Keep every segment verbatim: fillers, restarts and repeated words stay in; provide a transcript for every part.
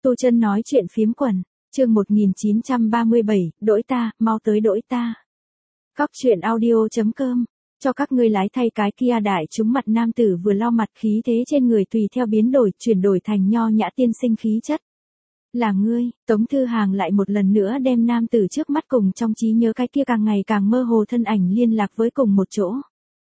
Tu Chân nói chuyện phiếm quần, chương một nghìn chín trăm ba mươi bảy, đỗi ta, mau tới đỗi ta. Cóc truyện audio chấm com, cho các ngươi lái thay cái kia đại chúng mặt nam tử vừa lau mặt khí thế trên người tùy theo biến đổi, chuyển đổi thành nho nhã tiên sinh khí chất. Là ngươi, Tống Thư Hàng lại một lần nữa đem nam tử trước mắt cùng trong trí nhớ cái kia càng ngày càng mơ hồ thân ảnh liên lạc với cùng một chỗ.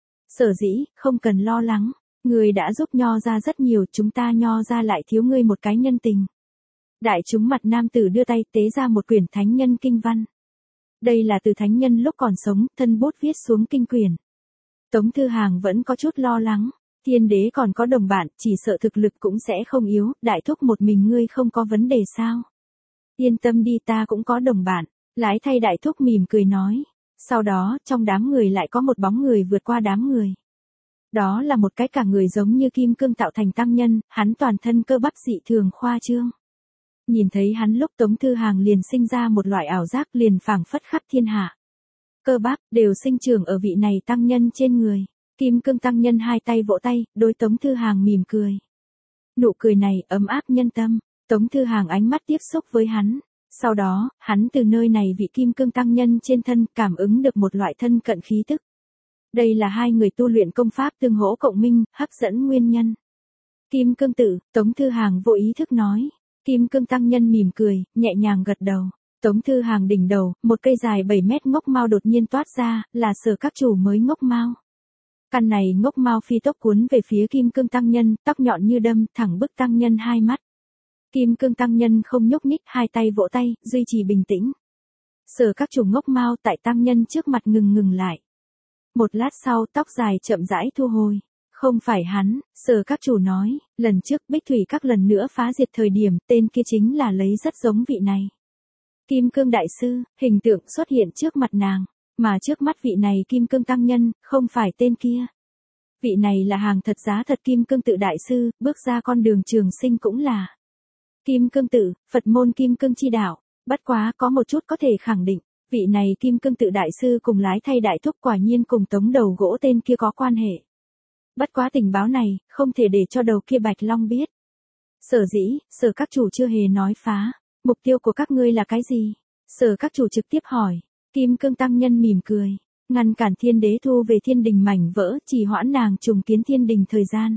Sở dĩ, không cần lo lắng, ngươi đã giúp nho ra rất nhiều, chúng ta nho ra lại thiếu ngươi một cái nhân tình. Đại chúng mặt nam tử đưa tay tế ra một quyển thánh nhân kinh văn. Đây là từ thánh nhân lúc còn sống, thân bút viết xuống kinh quyển. Tống Thư Hàng vẫn có chút lo lắng, thiên đế còn có đồng bạn, chỉ sợ thực lực cũng sẽ không yếu, đại thúc một mình ngươi không có vấn đề sao? Yên tâm đi, ta cũng có đồng bạn, lái thay đại thúc mỉm cười nói. Sau đó, trong đám người lại có một bóng người vượt qua đám người. Đó là một cái cả người giống như kim cương tạo thành tăng nhân, hắn toàn thân cơ bắp dị thường khoa trương. Nhìn thấy hắn lúc Tống Thư Hàng liền sinh ra một loại ảo giác, liền phảng phất khắp thiên hạ. Cơ bắp đều sinh trưởng ở vị này tăng nhân trên người. Kim cương tăng nhân hai tay vỗ tay, đối Tống Thư Hàng mỉm cười. Nụ cười này ấm áp nhân tâm, Tống Thư Hàng ánh mắt tiếp xúc với hắn. Sau đó, hắn từ nơi này vị kim cương tăng nhân trên thân cảm ứng được một loại thân cận khí tức. Đây là hai người tu luyện công pháp tương hỗ cộng minh, hấp dẫn nguyên nhân. Kim cương tử, Tống Thư Hàng vô ý thức nói. Kim cương tăng nhân mỉm cười, nhẹ nhàng gật đầu. Tống Thư Hàng đỉnh đầu, một cây dài bảy mét ngốc mao đột nhiên toát ra, là Sở các chủ mới ngốc mao. Căn này ngốc mao phi tốc cuốn về phía kim cương tăng nhân, tóc nhọn như đâm, thẳng bức tăng nhân hai mắt. Kim cương tăng nhân không nhúc nhích, hai tay vỗ tay, duy trì bình tĩnh. Sở các chủ ngốc mao tại tăng nhân trước mặt ngừng ngừng lại. Một lát sau, tóc dài chậm rãi thu hồi. Không phải hắn, Sở các chủ nói, lần trước Bích Thủy các lần nữa phá diệt thời điểm, tên kia chính là lấy rất giống vị này. Kim cương đại sư, hình tượng xuất hiện trước mặt nàng, mà trước mắt vị này kim cương tăng nhân, không phải tên kia. Vị này là hàng thật giá thật kim cương tự đại sư, bước ra con đường trường sinh cũng là. Kim cương tự, Phật môn kim cương chi đạo, bất quá có một chút có thể khẳng định, vị này kim cương tự đại sư cùng lái thay đại thúc quả nhiên cùng Tống đầu gỗ tên kia có quan hệ. Bất quá tình báo này, không thể để cho đầu kia Bạch Long biết. Sở dĩ, Sở các chủ chưa hề nói phá, mục tiêu của các ngươi là cái gì? Sở các chủ trực tiếp hỏi, kim cương tăng nhân mỉm cười, ngăn cản thiên đế thu về thiên đình mảnh vỡ, chỉ hoãn nàng trùng kiến thiên đình thời gian.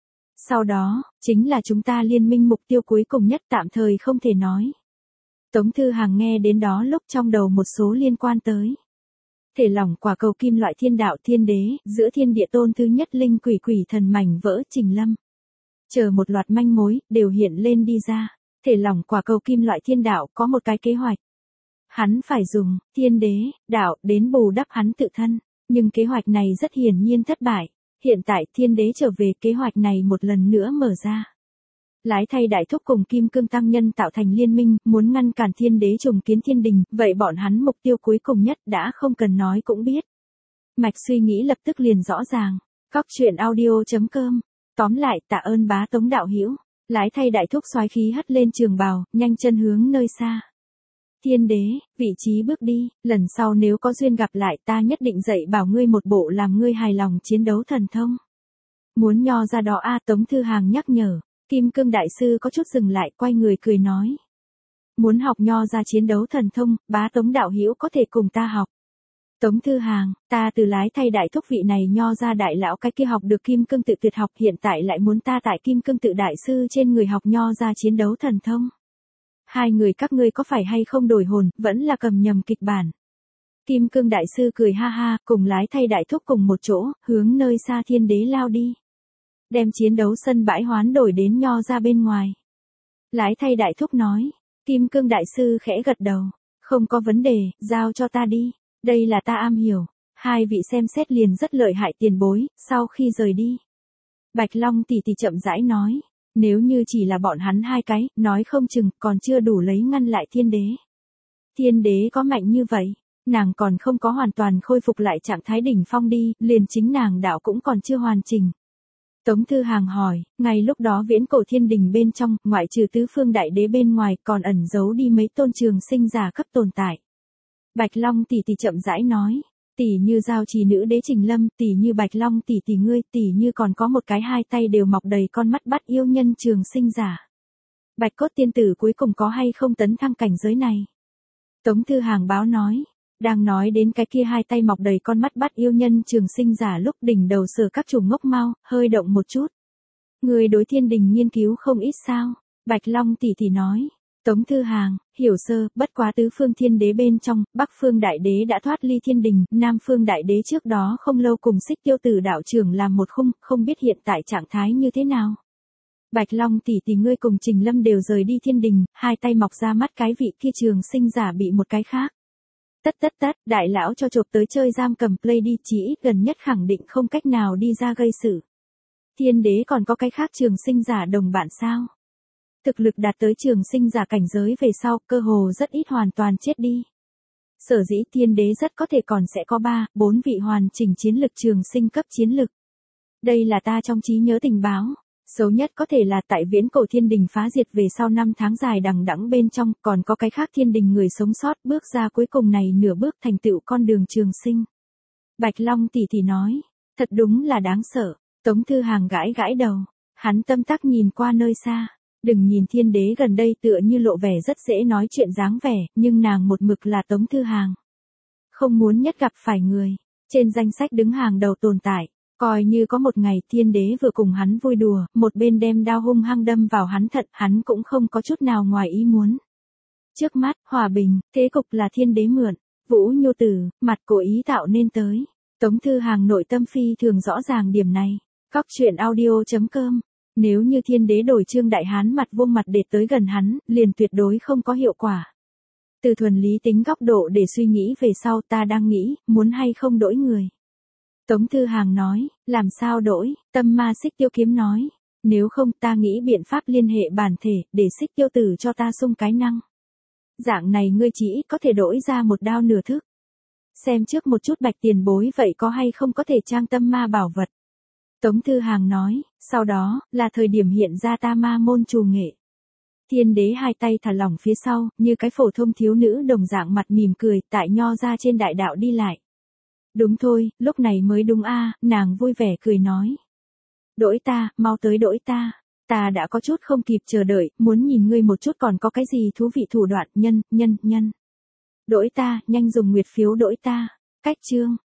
Sau đó, chính là chúng ta liên minh mục tiêu cuối cùng nhất tạm thời không thể nói. Tống Thư Hàng nghe đến đó lúc trong đầu một số liên quan tới. Thể lỏng quả cầu kim loại thiên đạo thiên đế, giữa thiên địa tôn thứ nhất linh quỷ quỷ thần mảnh vỡ Trình Lâm. Chờ một loạt manh mối, đều hiện lên đi ra. Thể lỏng quả cầu kim loại thiên đạo có một cái kế hoạch. Hắn phải dùng, thiên đế, đạo, đến bù đắp hắn tự thân. Nhưng kế hoạch này rất hiển nhiên thất bại. Hiện tại thiên đế trở về, kế hoạch này một lần nữa mở ra. Lái thay đại thúc cùng kim cương tăng nhân tạo thành liên minh, muốn ngăn cản thiên đế trùng kiến thiên đình, vậy bọn hắn mục tiêu cuối cùng nhất đã không cần nói cũng biết. Mạch suy nghĩ lập tức liền rõ ràng. Cóc truyện audio chấm com. Tóm lại, tạ ơn bá Tống đạo hữu. Lái thay đại thúc soái khí hất lên trường bào, nhanh chân hướng nơi xa. Thiên đế, vị trí bước đi, lần sau nếu có duyên gặp lại ta nhất định dạy bảo ngươi một bộ làm ngươi hài lòng chiến đấu thần thông. Muốn nho ra đó a Tống Thư Hàng nhắc nhở. Kim cương đại sư có chút dừng lại, quay người cười nói. Muốn học nho ra chiến đấu thần thông, bá Tống đạo hữu có thể cùng ta học. Tống Thư Hàng, ta từ lái thay đại thúc vị này nho ra đại lão cái kia học được kim cương tự tuyệt học, hiện tại lại muốn ta tại kim cương tự đại sư trên người học nho ra chiến đấu thần thông. Hai người các ngươi có phải hay không đổi hồn, vẫn là cầm nhầm kịch bản. Kim cương đại sư cười ha ha, cùng lái thay đại thúc cùng một chỗ, hướng nơi xa thiên đế lao đi. Đem chiến đấu sân bãi hoán đổi đến nho ra bên ngoài. Lái thay đại thúc nói, kim cương đại sư khẽ gật đầu, không có vấn đề, giao cho ta đi, đây là ta am hiểu. Hai vị xem xét liền rất lợi hại tiền bối, sau khi rời đi. Bạch Long tỷ tỷ chậm rãi nói, nếu như chỉ là bọn hắn hai cái, nói không chừng, còn chưa đủ lấy ngăn lại thiên đế. Thiên đế có mạnh như vậy, nàng còn không có hoàn toàn khôi phục lại trạng thái đỉnh phong đi, liền chính nàng đạo cũng còn chưa hoàn chỉnh. Tống Thư Hàng hỏi, ngay lúc đó viễn cổ thiên đình bên trong, ngoại trừ tứ phương đại đế bên ngoài, còn ẩn giấu đi mấy tôn trường sinh giả cấp tồn tại. Bạch Long tỷ tỷ chậm rãi nói, tỷ như giao trì nữ đế Trình Lâm, tỷ như Bạch Long tỷ tỷ ngươi, tỷ như còn có một cái hai tay đều mọc đầy con mắt bắt yêu nhân trường sinh giả. Bạch cốt tiên tử cuối cùng có hay không tấn thăng cảnh giới này? Tống Thư Hàng báo nói. Đang nói đến cái kia hai tay mọc đầy con mắt bắt yêu nhân trường sinh giả lúc đỉnh đầu sờ các chủ ngốc mau, hơi động một chút. Người đối thiên đình nghiên cứu không ít sao? Bạch Long tỷ tỷ nói. Tống Thư Hàng, hiểu sơ, bất quá tứ phương thiên đế bên trong, Bắc phương đại đế đã thoát ly thiên đình, Nam phương đại đế trước đó không lâu cùng Xích Tiêu Tử đạo trưởng làm một khung, không biết hiện tại trạng thái như thế nào. Bạch Long tỷ tỷ ngươi cùng Trình Lâm đều rời đi thiên đình, hai tay mọc ra mắt cái vị kia trường sinh giả bị một cái khác. Tất tất tất, đại lão cho chộp tới chơi giam cầm play đi, chỉ ít gần nhất khẳng định không cách nào đi ra gây sự. Thiên đế còn có cái khác trường sinh giả đồng bạn sao? Thực lực đạt tới trường sinh giả cảnh giới về sau, cơ hồ rất ít hoàn toàn chết đi. Sở dĩ thiên đế rất có thể còn sẽ có ba, bốn vị hoàn chỉnh chiến lực trường sinh cấp chiến lực. Đây là ta trong trí nhớ tình báo. Xấu nhất có thể là tại viễn cổ thiên đình phá diệt về sau năm tháng dài đằng đẵng bên trong, còn có cái khác thiên đình người sống sót bước ra cuối cùng này nửa bước thành tựu con đường trường sinh. Bạch Long tỷ tỷ nói, thật đúng là đáng sợ. Tống Thư Hàng gãi gãi đầu, hắn tâm tắc nhìn qua nơi xa. Đừng nhìn thiên đế gần đây tựa như lộ vẻ rất dễ nói chuyện dáng vẻ, nhưng nàng một mực là Tống Thư Hàng. Không muốn nhất gặp phải người, trên danh sách đứng hàng đầu tồn tại. Coi như có một ngày thiên đế vừa cùng hắn vui đùa, một bên đem đao hung hăng đâm vào hắn thận, hắn cũng không có chút nào ngoài ý muốn. Trước mắt, hòa bình, thế cục là thiên đế mượn, Vũ Nhu Tử, mặt cố ý tạo nên tới. Tống Thư Hàng nội tâm phi thường rõ ràng điểm này. Góc truyện audio chấm com. Nếu như thiên đế đổi Trương Đại Hán mặt vuông mặt để tới gần hắn, liền tuyệt đối không có hiệu quả. Từ thuần lý tính góc độ để suy nghĩ về sau ta đang nghĩ, muốn hay không đổi người. Tống Thư Hàng nói, làm sao đổi, Tâm Ma Xích Tiêu Kiếm nói, nếu không ta nghĩ biện pháp liên hệ bản thể, để Xích Tiêu Tử cho ta xung cái năng. Dạng này ngươi chỉ ít có thể đổi ra một đao nửa thức. Xem trước một chút Bạch tiền bối vậy có hay không có thể trang tâm ma bảo vật. Tống Thư Hàng nói, sau đó, là thời điểm hiện ra ta ma môn trù nghệ. Thiên đế hai tay thả lỏng phía sau, như cái phổ thông thiếu nữ đồng dạng mặt mỉm cười, tại nho ra trên đại đạo đi lại. Đúng thôi, lúc này mới đúng a, nàng vui vẻ cười nói. Đỗi ta, mau tới đỗi ta. Ta đã có chút không kịp chờ đợi, muốn nhìn ngươi một chút còn có cái gì thú vị thủ đoạn, nhân, nhân, nhân. Đỗi ta, nhanh dùng nguyệt phiếu đỗi ta. Cách chương.